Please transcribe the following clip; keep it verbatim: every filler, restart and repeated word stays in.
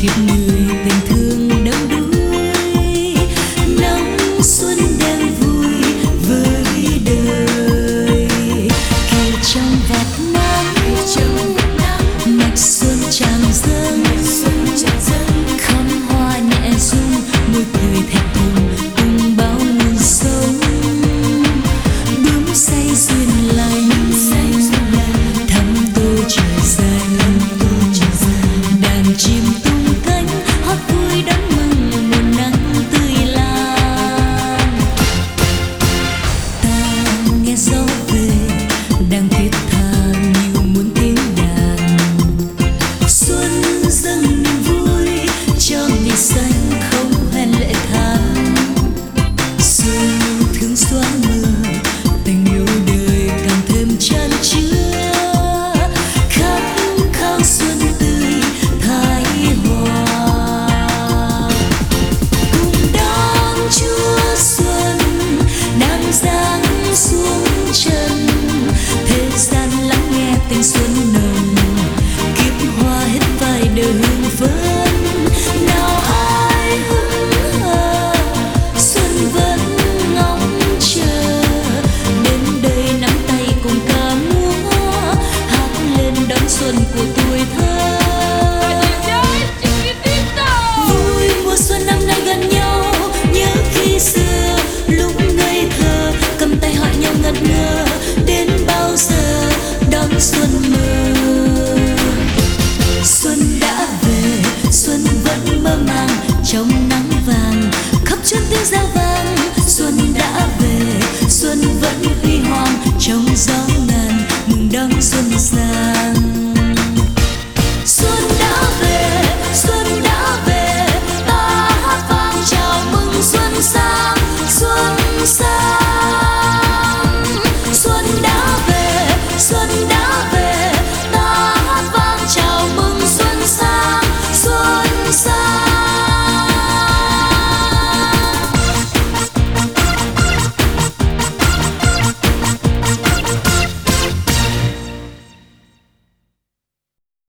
kiếp người tình thương đắm đuối, nắng xuân đang vui với đời. Kiều trong vạt nắng, mạch xuân tràn dâng, khóm hoa nhẹ rung, môi cười thẹn thùng cùng bao nguồn sống. Bướm say duyên lành, thắm tô trời xanh, đàn chim tung cánh hót vui đón mừng mùa nắng tươi lan. Ta nghe gió về đang thiết tha như muốn tiếng đàn, xuân dâng niềm vui cho ngày xanh không hẹn lệ tháng. Xuân thương xóa mưa, tình yêu đời càng thêm chan chứa, khát khao xuân tươi thái hòa. Cùng đón Chúa xuân đang giáng xuống trần, thế gian lắng nghe tình xuân nồng, kiếp hoa hết vài đời hương phấn. Nào ai hững hờ xuân vẫn ngóng chờ, đến đây nắm tay cùng ca múa, hát lên đón xuân của tuổi thơ. Vui mùa xuân năm nay gần nhau, nhớ khi xưa lúc ngây thơ, cầm tay hỏi nhau ngẩn ngơ, đến bao giờ đón xuân mơ. Xuân đã về, xuân vẫn mơ màng trong nắng vàng, khắp chốn tiếng reo vang. Xuân đã về, xuân vẫn huy hoàng trong gió ngàn, mừng đón xuân sang. Xuân